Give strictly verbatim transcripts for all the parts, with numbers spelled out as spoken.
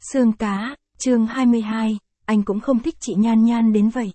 Xương cá, chương hai mươi hai, anh cũng không thích chị Nhan Nhan đến vậy.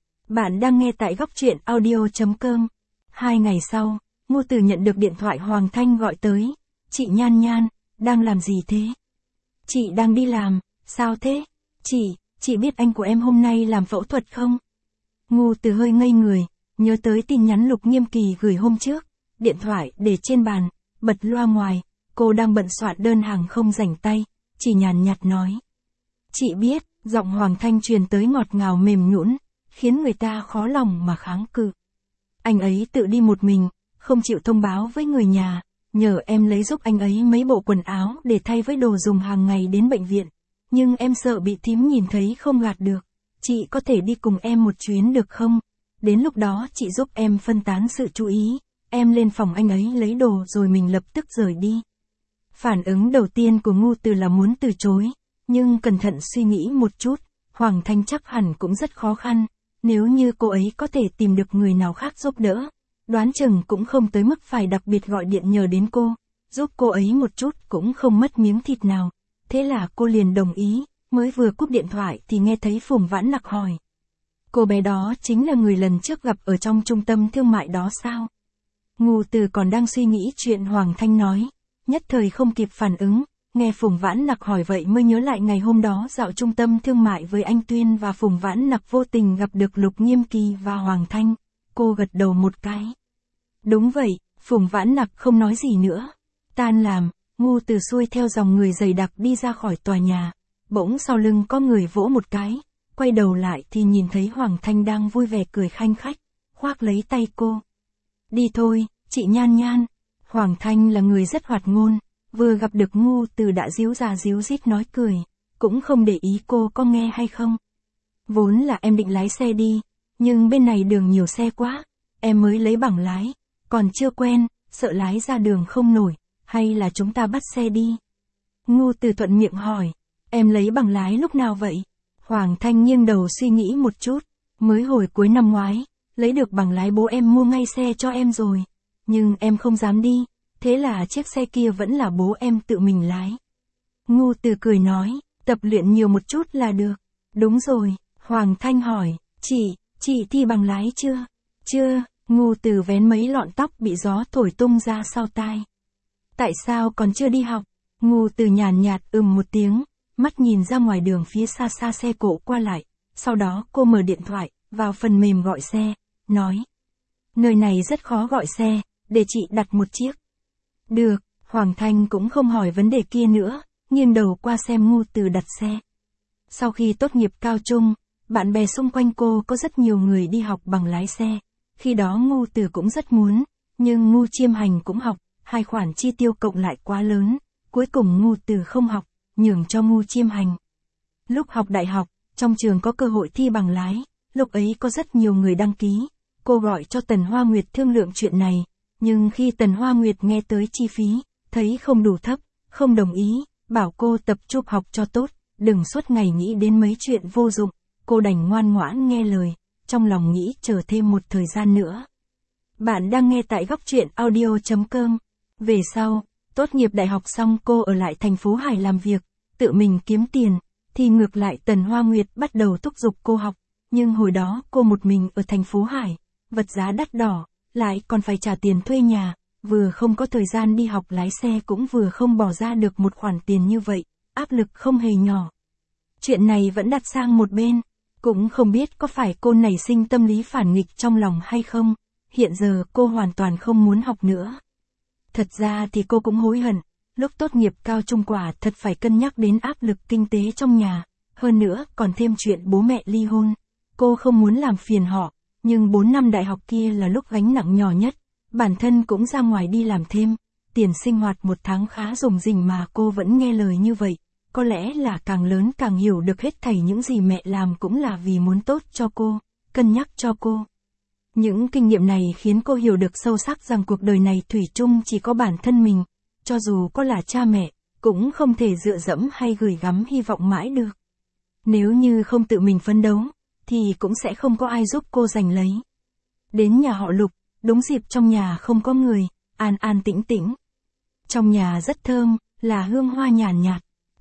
Bạn đang nghe tại góc truyện audio chấm com. Hai ngày sau, Ngô Từ nhận được điện thoại Hoàng Thanh gọi tới. Chị Nhan Nhan, đang làm gì thế? Chị đang đi làm, sao thế? Chị, chị biết anh của em hôm nay làm phẫu thuật không? Ngô Từ hơi ngây người, nhớ tới tin nhắn Lục Nghiêm Kỳ gửi hôm trước. Điện thoại để trên bàn, bật loa ngoài, cô đang bận soạn đơn hàng không rảnh tay, chỉ nhàn nhạt nói. Chị biết, giọng Hoàng Thanh truyền tới ngọt ngào mềm nhũn, khiến người ta khó lòng mà kháng cự. Anh ấy tự đi một mình, không chịu thông báo với người nhà, nhờ em lấy giúp anh ấy mấy bộ quần áo để thay với đồ dùng hàng ngày đến bệnh viện. Nhưng em sợ bị thím nhìn thấy không gạt được. Chị có thể đi cùng em một chuyến được không? Đến lúc đó chị giúp em phân tán sự chú ý, em lên phòng anh ấy lấy đồ rồi mình lập tức rời đi. Phản ứng đầu tiên của Ngô Từ là muốn từ chối, nhưng cẩn thận suy nghĩ một chút, Hoàng Thanh chắc hẳn cũng rất khó khăn, nếu như cô ấy có thể tìm được người nào khác giúp đỡ, đoán chừng cũng không tới mức phải đặc biệt gọi điện nhờ đến cô, giúp cô ấy một chút cũng không mất miếng thịt nào. Thế là cô liền đồng ý, mới vừa cúp điện thoại thì nghe thấy Phùng Vãn Nặc hỏi. Cô bé đó chính là người lần trước gặp ở trong trung tâm thương mại đó sao? Ngô Từ còn đang suy nghĩ chuyện Hoàng Thanh nói, nhất thời không kịp phản ứng, nghe Phùng Vãn Nặc hỏi vậy mới nhớ lại ngày hôm đó dạo trung tâm thương mại với anh Tuyên và Phùng Vãn Nặc vô tình gặp được Lục Nghiêm Kỳ và Hoàng Thanh, cô gật đầu một cái. Đúng vậy, Phùng Vãn Nặc không nói gì nữa. Tan làm, Ngô Từ xuôi theo dòng người dày đặc đi ra khỏi tòa nhà, bỗng sau lưng có người vỗ một cái, quay đầu lại thì nhìn thấy Hoàng Thanh đang vui vẻ cười khanh khách, khoác lấy tay cô. Đi thôi, chị Nhan Nhan. Hoàng Thanh là người rất hoạt ngôn, vừa gặp được Ngô Từ đã díu ra díu dít nói cười, cũng không để ý cô có nghe hay không. Vốn là em định lái xe đi, nhưng bên này đường nhiều xe quá, em mới lấy bằng lái, còn chưa quen, sợ lái ra đường không nổi, hay là chúng ta bắt xe đi? Ngô Từ thuận miệng hỏi, em lấy bằng lái lúc nào vậy? Hoàng Thanh nghiêng đầu suy nghĩ một chút, mới hồi cuối năm ngoái, lấy được bằng lái bố em mua ngay xe cho em rồi. Nhưng em không dám đi, thế là chiếc xe kia vẫn là bố em tự mình lái. Ngô Từ cười nói, tập luyện nhiều một chút là được. Đúng rồi, Hoàng Thanh hỏi, chị, chị thi bằng lái chưa? Chưa, Ngô Từ vén mấy lọn tóc bị gió thổi tung ra sau tai. Tại sao còn chưa đi học? Ngô Từ nhàn nhạt ừm một tiếng, mắt nhìn ra ngoài đường phía xa xa xe cộ qua lại, sau đó cô mở điện thoại, vào phần mềm gọi xe, nói. Nơi này rất khó gọi xe, để chị đặt một chiếc. Được, Hoàng Thanh cũng không hỏi vấn đề kia nữa, nghiêng đầu qua xem Ngô Từ đặt xe. Sau khi tốt nghiệp cao trung, bạn bè xung quanh cô có rất nhiều người đi học bằng lái xe, khi đó Ngô Từ cũng rất muốn, nhưng Ngô Chiêm Hành cũng học, hai khoản chi tiêu cộng lại quá lớn, cuối cùng Ngô Từ không học, nhường cho Ngô Chiêm Hành. Lúc học đại học, trong trường có cơ hội thi bằng lái, lúc ấy có rất nhiều người đăng ký, cô gọi cho Tần Hoa Nguyệt thương lượng chuyện này, nhưng khi Tần Hoa Nguyệt nghe tới chi phí, thấy không đủ thấp, không đồng ý, bảo cô tập trung học cho tốt, đừng suốt ngày nghĩ đến mấy chuyện vô dụng, cô đành ngoan ngoãn nghe lời, trong lòng nghĩ chờ thêm một thời gian nữa. Bạn đang nghe tại góc truyện audio chấm com. Về sau, tốt nghiệp đại học xong cô ở lại thành phố Hải làm việc, tự mình kiếm tiền, thì ngược lại Tần Hoa Nguyệt bắt đầu thúc giục cô học, nhưng hồi đó cô một mình ở thành phố Hải, vật giá đắt đỏ, lại còn phải trả tiền thuê nhà, vừa không có thời gian đi học lái xe cũng vừa không bỏ ra được một khoản tiền như vậy, áp lực không hề nhỏ. Chuyện này vẫn đặt sang một bên, cũng không biết có phải cô nảy sinh tâm lý phản nghịch trong lòng hay không, hiện giờ cô hoàn toàn không muốn học nữa. Thật ra thì cô cũng hối hận, lúc tốt nghiệp cao trung quả thật phải cân nhắc đến áp lực kinh tế trong nhà, hơn nữa còn thêm chuyện bố mẹ ly hôn. Cô không muốn làm phiền họ, nhưng bốn năm đại học kia là lúc gánh nặng nhỏ nhất, bản thân cũng ra ngoài đi làm thêm, tiền sinh hoạt một tháng khá rủng rỉnh mà cô vẫn nghe lời như vậy, có lẽ là càng lớn càng hiểu được hết thảy những gì mẹ làm cũng là vì muốn tốt cho cô, cân nhắc cho cô. Những kinh nghiệm này khiến cô hiểu được sâu sắc rằng cuộc đời này thủy chung chỉ có bản thân mình, cho dù có là cha mẹ, cũng không thể dựa dẫm hay gửi gắm hy vọng mãi được. Nếu như không tự mình phấn đấu, thì cũng sẽ không có ai giúp cô giành lấy. Đến nhà họ Lục, đúng dịp trong nhà không có người, an an tĩnh tĩnh. Trong nhà rất thơm, là hương hoa nhàn nhạt.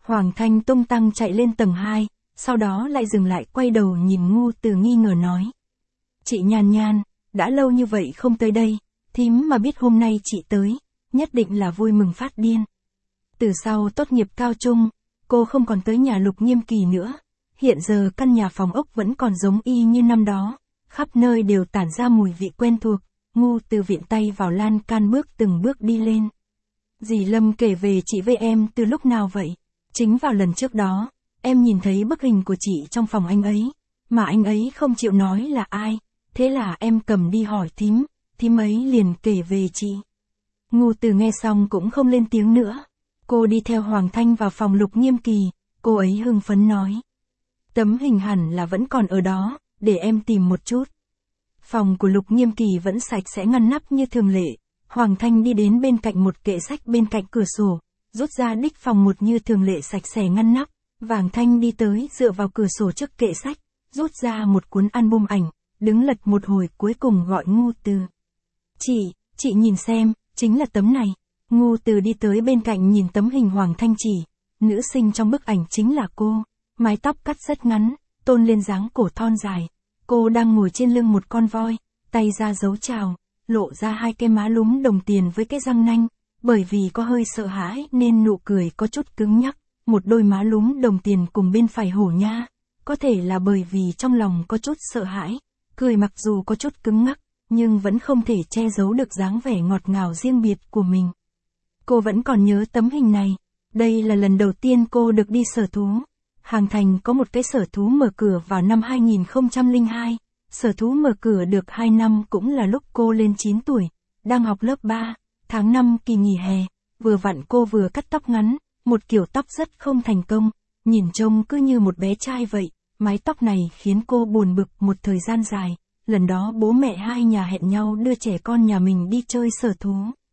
Hoàng Thanh tung tăng chạy lên tầng hai, sau đó lại dừng lại quay đầu nhìn Ngô Từ nghi ngờ nói. Chị Nhan Nhan, đã lâu như vậy không tới đây, thím mà biết hôm nay chị tới, nhất định là vui mừng phát điên. Từ sau tốt nghiệp cao trung, cô không còn tới nhà Lục Nghiêm Kỳ nữa, hiện giờ căn nhà phòng ốc vẫn còn giống y như năm đó, khắp nơi đều tản ra mùi vị quen thuộc. Ngô Từ viện tay vào lan can bước từng bước đi lên. Dì Lâm kể về chị với em từ lúc nào vậy? Chính vào lần trước đó, em nhìn thấy bức hình của chị trong phòng anh ấy, mà anh ấy không chịu nói là ai, thế là em cầm đi hỏi thím, thím ấy liền kể về chị. Ngô Từ nghe xong cũng không lên tiếng nữa. Cô đi theo Hoàng Thanh vào phòng Lục Nghiêm Kỳ, cô ấy hưng phấn nói. Tấm hình hẳn là vẫn còn ở đó, để em tìm một chút. Phòng của Lục Nghiêm Kỳ vẫn sạch sẽ ngăn nắp như thường lệ. Hoàng Thanh đi đến bên cạnh một kệ sách bên cạnh cửa sổ, rút ra đích phòng một như thường lệ sạch sẽ ngăn nắp. Vàng Thanh đi tới dựa vào cửa sổ trước kệ sách, rút ra một cuốn album ảnh, đứng lật một hồi cuối cùng gọi Ngô Từ. Chị, chị nhìn xem, chính là tấm này. Ngô Từ đi tới bên cạnh nhìn tấm hình Hoàng Thanh chỉ. Nữ sinh trong bức ảnh chính là cô, mái tóc cắt rất ngắn, tôn lên dáng cổ thon dài. Cô đang ngồi trên lưng một con voi, tay ra dấu chào, lộ ra hai cái má lúm đồng tiền với cái răng nanh, bởi vì có hơi sợ hãi nên nụ cười có chút cứng nhắc, một đôi má lúm đồng tiền cùng bên phải hổ nha, có thể là bởi vì trong lòng có chút sợ hãi, cười mặc dù có chút cứng ngắc, nhưng vẫn không thể che giấu được dáng vẻ ngọt ngào riêng biệt của mình. Cô vẫn còn nhớ tấm hình này, đây là lần đầu tiên cô được đi sở thú. Hàng Thành có một cái sở thú mở cửa vào năm hai nghìn không trăm lẻ hai, sở thú mở cửa được hai năm cũng là lúc cô lên chín tuổi, đang học lớp ba, tháng năm kỳ nghỉ hè, vừa vặn cô vừa cắt tóc ngắn, một kiểu tóc rất không thành công, nhìn trông cứ như một bé trai vậy, mái tóc này khiến cô buồn bực một thời gian dài, lần đó bố mẹ hai nhà hẹn nhau đưa trẻ con nhà mình đi chơi sở thú.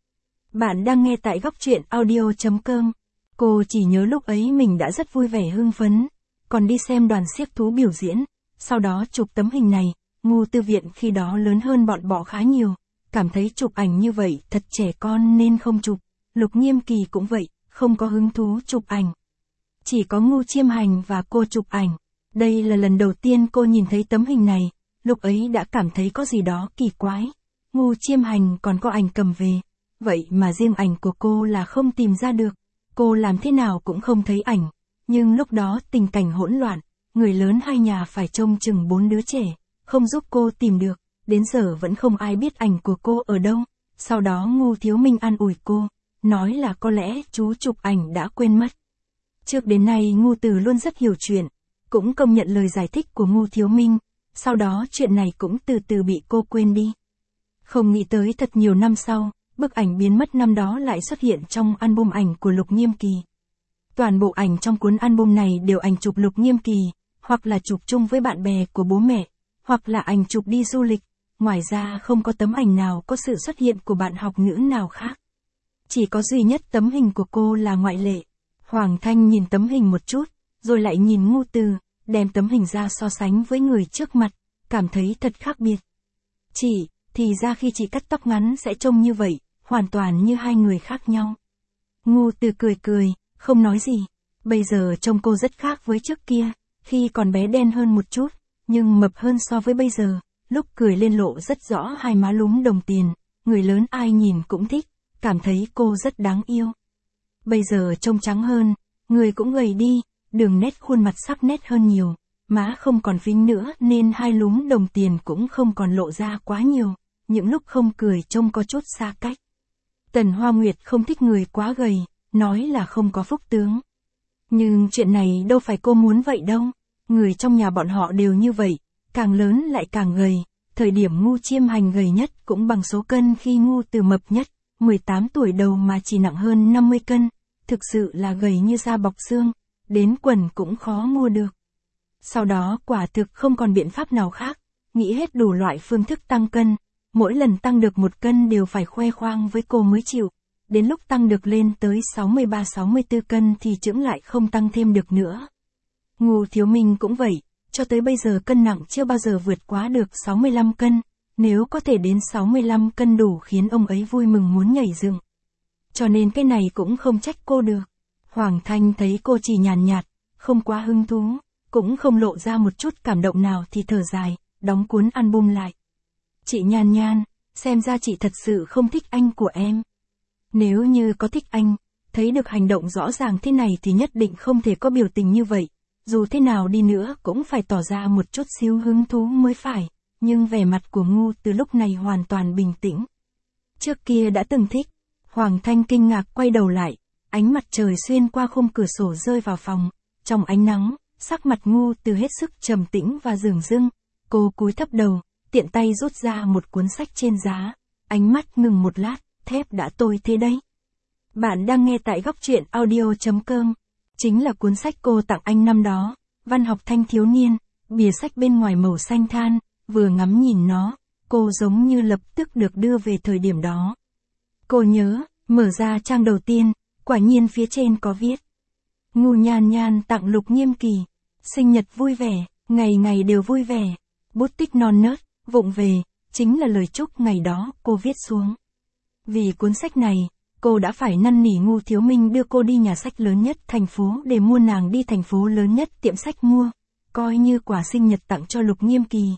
Bạn đang nghe tại góc truyện audio chấm com. Cô chỉ nhớ lúc ấy mình đã rất vui vẻ hưng phấn, còn đi xem đoàn xiếc thú biểu diễn, sau đó chụp tấm hình này. Ngô Tư Viện khi đó lớn hơn bọn bọ khá nhiều, cảm thấy chụp ảnh như vậy thật trẻ con nên không chụp. Lục Nghiêm Kỳ cũng vậy, không có hứng thú chụp ảnh. Chỉ có Ngô Chiêm Hành và cô chụp ảnh. Đây là lần đầu tiên cô nhìn thấy tấm hình này, lúc ấy đã cảm thấy có gì đó kỳ quái. Ngô Chiêm Hành còn có ảnh cầm về, vậy mà riêng ảnh của cô là không tìm ra được. Cô làm thế nào cũng không thấy ảnh, nhưng lúc đó tình cảnh hỗn loạn, người lớn hai nhà phải trông chừng bốn đứa trẻ, không giúp cô tìm được, đến giờ vẫn không ai biết ảnh của cô ở đâu. Sau đó Ngô Thiếu Minh an ủi cô, nói là có lẽ chú chụp ảnh đã quên mất. Trước đến nay Ngô Từ luôn rất hiểu chuyện, cũng công nhận lời giải thích của Ngô Thiếu Minh, sau đó chuyện này cũng từ từ bị cô quên đi. Không nghĩ tới thật nhiều năm sau, bức ảnh biến mất năm đó lại xuất hiện trong album ảnh của Lục Nghiêm Kỳ. Toàn bộ ảnh trong cuốn album này đều ảnh chụp Lục Nghiêm Kỳ, hoặc là chụp chung với bạn bè của bố mẹ, hoặc là ảnh chụp đi du lịch, ngoài ra không có tấm ảnh nào có sự xuất hiện của bạn học nữ nào khác. Chỉ có duy nhất tấm hình của cô là ngoại lệ. Hoàng Thanh nhìn tấm hình một chút, rồi lại nhìn Ngô Từ, đem tấm hình ra so sánh với người trước mặt, cảm thấy thật khác biệt. Chị, thì ra khi chị cắt tóc ngắn sẽ trông như vậy, hoàn toàn như hai người khác nhau. Ngô Từ cười cười, không nói gì. Bây giờ trông cô rất khác với trước kia, khi còn bé đen hơn một chút, nhưng mập hơn so với bây giờ, lúc cười lên lộ rất rõ hai má lúm đồng tiền, người lớn ai nhìn cũng thích, cảm thấy cô rất đáng yêu. Bây giờ trông trắng hơn, người cũng gầy đi, đường nét khuôn mặt sắc nét hơn nhiều, má không còn phình nữa nên hai lúm đồng tiền cũng không còn lộ ra quá nhiều, những lúc không cười trông có chút xa cách. Tần Hoa Nguyệt không thích người quá gầy, nói là không có phúc tướng. Nhưng chuyện này đâu phải cô muốn vậy đâu, người trong nhà bọn họ đều như vậy, càng lớn lại càng gầy, thời điểm Ngô Chiêm Hành gầy nhất cũng bằng số cân khi Ngô Từ mập nhất, mười tám tuổi đầu mà chỉ nặng hơn năm mươi cân, thực sự là gầy như da bọc xương, đến quần cũng khó mua được. Sau đó quả thực không còn biện pháp nào khác, nghĩ hết đủ loại phương thức tăng cân, mỗi lần tăng được một cân đều phải khoe khoang với cô mới chịu, đến lúc tăng được lên tới sáu mươi ba sáu mươi tư cân thì chững lại không tăng thêm được nữa. Ngô Thiếu Minh cũng vậy, cho tới bây giờ cân nặng chưa bao giờ vượt quá được sáu mươi lăm cân, nếu có thể đến sáu mươi lăm cân đủ khiến ông ấy vui mừng muốn nhảy dựng. Cho nên cái này cũng không trách cô được. Hoàng Thanh thấy cô chỉ nhàn nhạt, không quá hứng thú, cũng không lộ ra một chút cảm động nào thì thở dài, đóng cuốn album lại. Chị Nhan Nhan, xem ra chị thật sự không thích anh của em. Nếu như có thích anh, thấy được hành động rõ ràng thế này thì nhất định không thể có biểu tình như vậy. Dù thế nào đi nữa cũng phải tỏ ra một chút xíu hứng thú mới phải, nhưng vẻ mặt của Ngô Từ lúc này hoàn toàn bình tĩnh. Trước kia đã từng thích, Hoàng Thanh kinh ngạc quay đầu lại, ánh mặt trời xuyên qua khung cửa sổ rơi vào phòng, trong ánh nắng, sắc mặt Ngô Từ hết sức trầm tĩnh và dửng dưng, cô cúi thấp đầu, tiện tay rút ra một cuốn sách trên giá, ánh mắt ngừng một lát, thép đã tôi thế đấy. Bạn đang nghe tại góc truyện audio chấm com. Chính là cuốn sách cô tặng anh năm đó, văn học thanh thiếu niên, bìa sách bên ngoài màu xanh than, vừa ngắm nhìn nó, cô giống như lập tức được đưa về thời điểm đó. Cô nhớ, mở ra trang đầu tiên, quả nhiên phía trên có viết. Ngô Nhan Nhan tặng Lục Nghiêm Kỳ, sinh nhật vui vẻ, ngày ngày đều vui vẻ, bút tích non nớt, vụng về, chính là lời chúc ngày đó cô viết xuống. Vì cuốn sách này, cô đã phải năn nỉ Ngô Thiếu Minh đưa cô đi nhà sách lớn nhất thành phố để mua nàng đi thành phố lớn nhất tiệm sách mua, coi như quà sinh nhật tặng cho Lục Nghiêm Kỳ.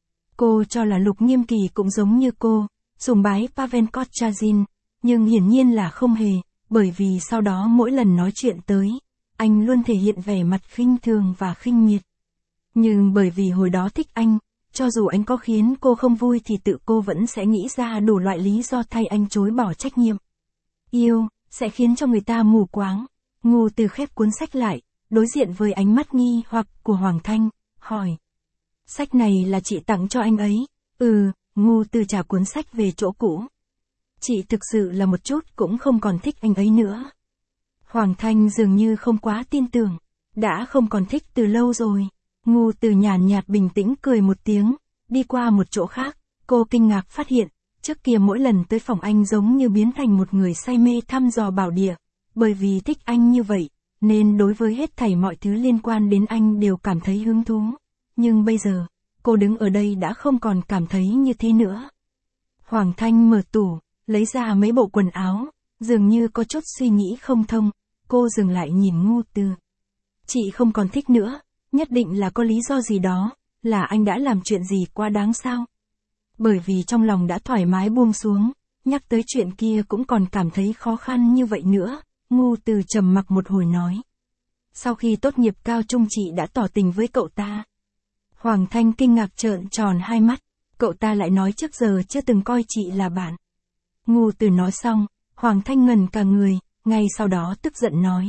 Cô cho là Lục Nghiêm Kỳ cũng giống như cô, sùng bái Pavel Kotchazin, nhưng hiển nhiên là không hề, bởi vì sau đó mỗi lần nói chuyện tới, anh luôn thể hiện vẻ mặt khinh thường và khinh miệt. Nhưng bởi vì hồi đó thích anh, cho dù anh có khiến cô không vui thì tự cô vẫn sẽ nghĩ ra đủ loại lý do thay anh chối bỏ trách nhiệm. Yêu, sẽ khiến cho người ta mù quáng. Ngô Từ khép cuốn sách lại, đối diện với ánh mắt nghi hoặc của Hoàng Thanh, hỏi. Sách này là chị tặng cho anh ấy. Ừ, Ngô Từ trả cuốn sách về chỗ cũ. Chị thực sự là một chút cũng không còn thích anh ấy nữa. Hoàng Thanh dường như không quá tin tưởng. Đã không còn thích từ lâu rồi. Ngô Từ nhàn nhạt bình tĩnh cười một tiếng, đi qua một chỗ khác, cô kinh ngạc phát hiện, trước kia mỗi lần tới phòng anh giống như biến thành một người say mê thăm dò bảo địa, bởi vì thích anh như vậy, nên đối với hết thảy mọi thứ liên quan đến anh đều cảm thấy hứng thú. Nhưng bây giờ, cô đứng ở đây đã không còn cảm thấy như thế nữa. Hoàng Thanh mở tủ, lấy ra mấy bộ quần áo, dường như có chút suy nghĩ không thông, cô dừng lại nhìn Ngô Từ. Chị không còn thích nữa, nhất định là có lý do gì đó, là anh đã làm chuyện gì quá đáng sao? Bởi vì trong lòng đã thoải mái buông xuống, nhắc tới chuyện kia cũng còn cảm thấy khó khăn như vậy nữa, Ngô Từ trầm mặc một hồi nói. Sau khi tốt nghiệp cao trung chị đã tỏ tình với cậu ta. Hoàng Thanh kinh ngạc trợn tròn hai mắt, cậu ta lại nói trước giờ chưa từng coi chị là bạn. Ngô Từ nói xong, Hoàng Thanh ngẩn cả người, ngay sau đó tức giận nói.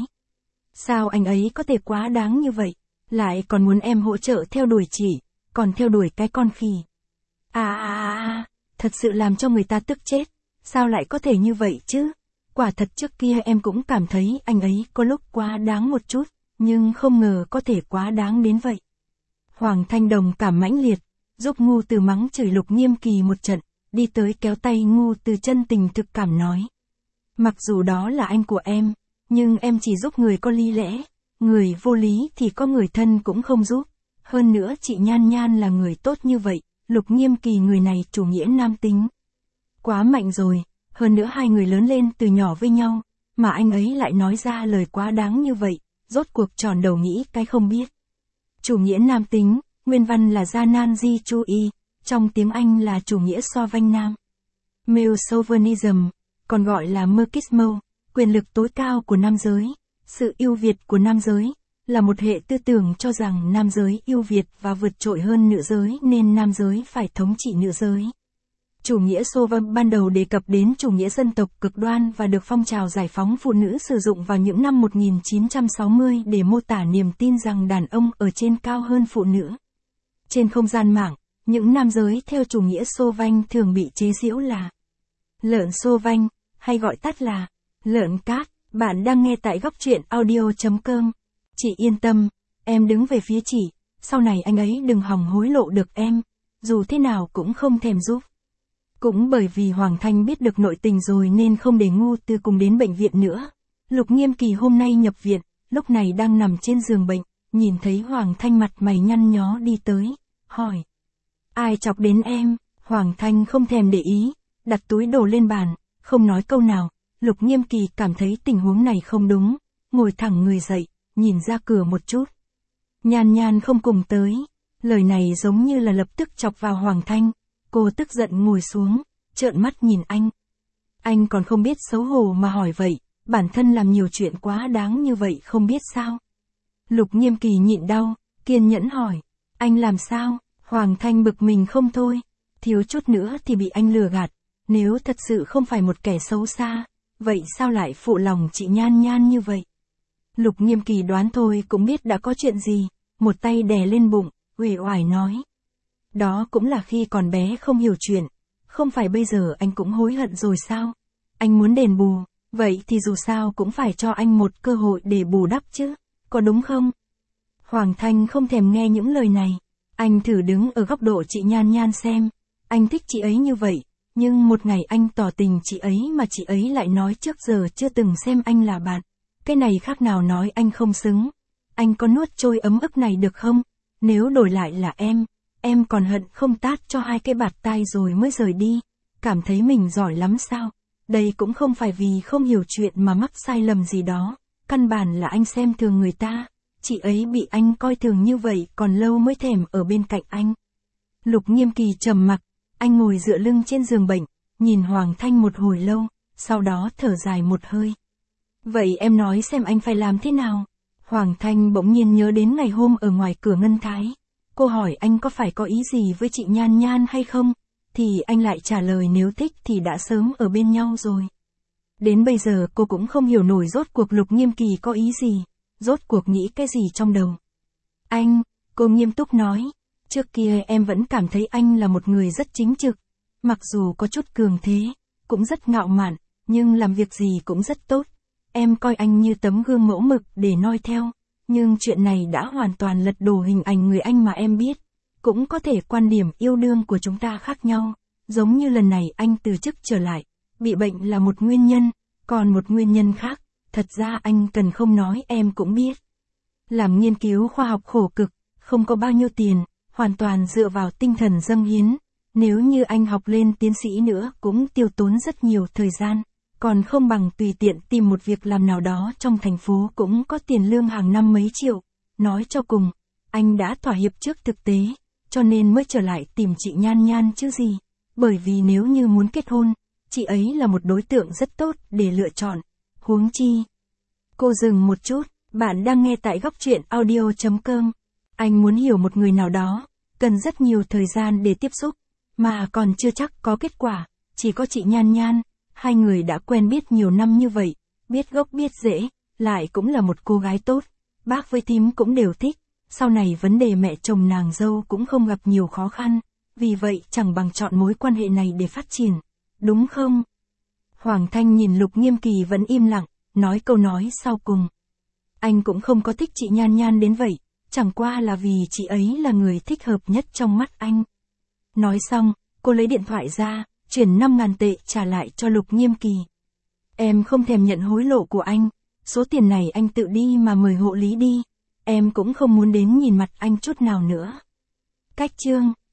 Sao anh ấy có thể quá đáng như vậy, lại còn muốn em hỗ trợ theo đuổi chị, còn theo đuổi cái con khỉ. À à à à, thật sự làm cho người ta tức chết, sao lại có thể như vậy chứ? Quả thật trước kia em cũng cảm thấy anh ấy có lúc quá đáng một chút, nhưng không ngờ có thể quá đáng đến vậy. Hoàng Thanh đồng cảm mãnh liệt, giúp Ngô Từ mắng chửi Lục Nghiêm Kỳ một trận, đi tới kéo tay Ngô Từ chân tình thực cảm nói. Mặc dù đó là anh của em, nhưng em chỉ giúp người có lý lẽ, người vô lý thì có người thân cũng không giúp. Hơn nữa chị Nhan Nhan là người tốt như vậy, Lục Nghiêm Kỳ người này chủ nghĩa nam tính. Quá mạnh rồi, hơn nữa hai người lớn lên từ nhỏ với nhau, mà anh ấy lại nói ra lời quá đáng như vậy, rốt cuộc tròn đầu nghĩ cái không biết. Chủ nghĩa nam tính, nguyên văn là Gia Nan Di Chu Y, trong tiếng Anh là chủ nghĩa so vanh nam. Male chauvinism, còn gọi là Marxismo, quyền lực tối cao của nam giới, sự ưu việt của nam giới, là một hệ tư tưởng cho rằng nam giới ưu việt và vượt trội hơn nữ giới nên nam giới phải thống trị nữ giới. Chủ nghĩa Xô Vâm ban đầu đề cập đến chủ nghĩa dân tộc cực đoan và được phong trào giải phóng phụ nữ sử dụng vào những năm một nghìn chín trăm sáu mươi để mô tả niềm tin rằng đàn ông ở trên cao hơn phụ nữ. Trên không gian mạng, những nam giới theo chủ nghĩa Xô Vanh thường bị chế giễu là lợn Xô Vanh, hay gọi tắt là lợn cát. Bạn đang nghe tại góc truyện audio chấm com. Chị yên tâm, em đứng về phía chị, sau này anh ấy đừng hòng hối lộ được em, dù thế nào cũng không thèm giúp. Cũng bởi vì Hoàng Thanh biết được nội tình rồi nên không để Ngô Từ cùng đến bệnh viện nữa. Lục Nghiêm Kỳ hôm nay nhập viện, lúc này đang nằm trên giường bệnh, nhìn thấy Hoàng Thanh mặt mày nhăn nhó đi tới, hỏi. Ai chọc đến em? Hoàng Thanh không thèm để ý, đặt túi đồ lên bàn, không nói câu nào. Lục Nghiêm Kỳ cảm thấy tình huống này không đúng, ngồi thẳng người dậy, nhìn ra cửa một chút. Nhan Nhan không cùng tới. Lời này giống như là lập tức chọc vào Hoàng Thanh. Cô tức giận ngồi xuống, trợn mắt nhìn anh. Anh còn không biết xấu hổ mà hỏi vậy, bản thân làm nhiều chuyện quá đáng như vậy không biết sao. Lục Nghiêm Kỳ nhịn đau, kiên nhẫn hỏi, anh làm sao? Hoàng Thanh bực mình không thôi, thiếu chút nữa thì bị anh lừa gạt, nếu thật sự không phải một kẻ xấu xa, vậy sao lại phụ lòng chị Nhan Nhan như vậy? Lục Nghiêm Kỳ đoán thôi cũng biết đã có chuyện gì, một tay đè lên bụng, uể oải nói. Đó cũng là khi còn bé không hiểu chuyện, không phải bây giờ anh cũng hối hận rồi sao? Anh muốn đền bù, vậy thì dù sao cũng phải cho anh một cơ hội để bù đắp chứ, có đúng không? Hoàng Thanh không thèm nghe những lời này, anh thử đứng ở góc độ chị Nhan Nhan xem, anh thích chị ấy như vậy, nhưng một ngày anh tỏ tình chị ấy mà chị ấy lại nói trước giờ chưa từng xem anh là bạn, cái này khác nào nói anh không xứng, anh có nuốt trôi ấm ức này được không? Nếu đổi lại là em, em còn hận không tát cho hai cái bạt tai rồi mới rời đi, cảm thấy mình giỏi lắm sao? Đây cũng không phải vì không hiểu chuyện mà mắc sai lầm gì đó, căn bản là anh xem thường người ta, chị ấy bị anh coi thường như vậy còn lâu mới thèm ở bên cạnh anh. Lục Nghiêm Kỳ trầm mặc, anh ngồi dựa lưng trên giường bệnh, nhìn Hoàng Thanh một hồi lâu, sau đó thở dài một hơi. Vậy em nói xem anh phải làm thế nào? Hoàng Thanh bỗng nhiên nhớ đến ngày hôm ở ngoài cửa Ngân Thái. Cô hỏi anh có phải có ý gì với chị Nhan Nhan hay không? Thì anh lại trả lời nếu thích thì đã sớm ở bên nhau rồi. Đến bây giờ cô cũng không hiểu nổi rốt cuộc Lục Nghiêm Kỳ có ý gì, rốt cuộc nghĩ cái gì trong đầu. Anh, cô nghiêm túc nói, trước kia em vẫn cảm thấy anh là một người rất chính trực, mặc dù có chút cường thế, cũng rất ngạo mạn, nhưng làm việc gì cũng rất tốt. Em coi anh như tấm gương mẫu mực để noi theo, nhưng chuyện này đã hoàn toàn lật đổ hình ảnh người anh mà em biết. Cũng có thể quan điểm yêu đương của chúng ta khác nhau, giống như lần này anh từ chức trở lại, bị bệnh là một nguyên nhân, còn một nguyên nhân khác, thật ra anh cần không nói em cũng biết. Làm nghiên cứu khoa học khổ cực, không có bao nhiêu tiền, hoàn toàn dựa vào tinh thần dâng hiến, nếu như anh học lên tiến sĩ nữa cũng tiêu tốn rất nhiều thời gian, còn không bằng tùy tiện tìm một việc làm nào đó trong thành phố cũng có tiền lương hàng năm mấy triệu. Nói cho cùng, anh đã thỏa hiệp trước thực tế, cho nên mới trở lại tìm chị Nhan Nhan chứ gì, bởi vì nếu như muốn kết hôn, chị ấy là một đối tượng rất tốt để lựa chọn, huống chi. Cô dừng một chút, bạn đang nghe tại góc truyện audio chấm com. Anh muốn hiểu một người nào đó, cần rất nhiều thời gian để tiếp xúc, mà còn chưa chắc có kết quả, chỉ có chị Nhan Nhan, hai người đã quen biết nhiều năm như vậy, biết gốc biết rễ, lại cũng là một cô gái tốt, bác với thím cũng đều thích, sau này vấn đề mẹ chồng nàng dâu cũng không gặp nhiều khó khăn, vì vậy chẳng bằng chọn mối quan hệ này để phát triển, đúng không? Hoàng Thanh nhìn Lục Nghiêm Kỳ vẫn im lặng, nói câu nói sau cùng. Anh cũng không có thích chị Nhan Nhan đến vậy, chẳng qua là vì chị ấy là người thích hợp nhất trong mắt anh. Nói xong, cô lấy điện thoại ra, chuyển năm ngàn tệ trả lại cho Lục Nghiêm Kỳ. Em không thèm nhận hối lộ của anh, số tiền này anh tự đi mà mời hộ lý đi, em cũng không muốn đến nhìn mặt anh chút nào nữa. Cách chương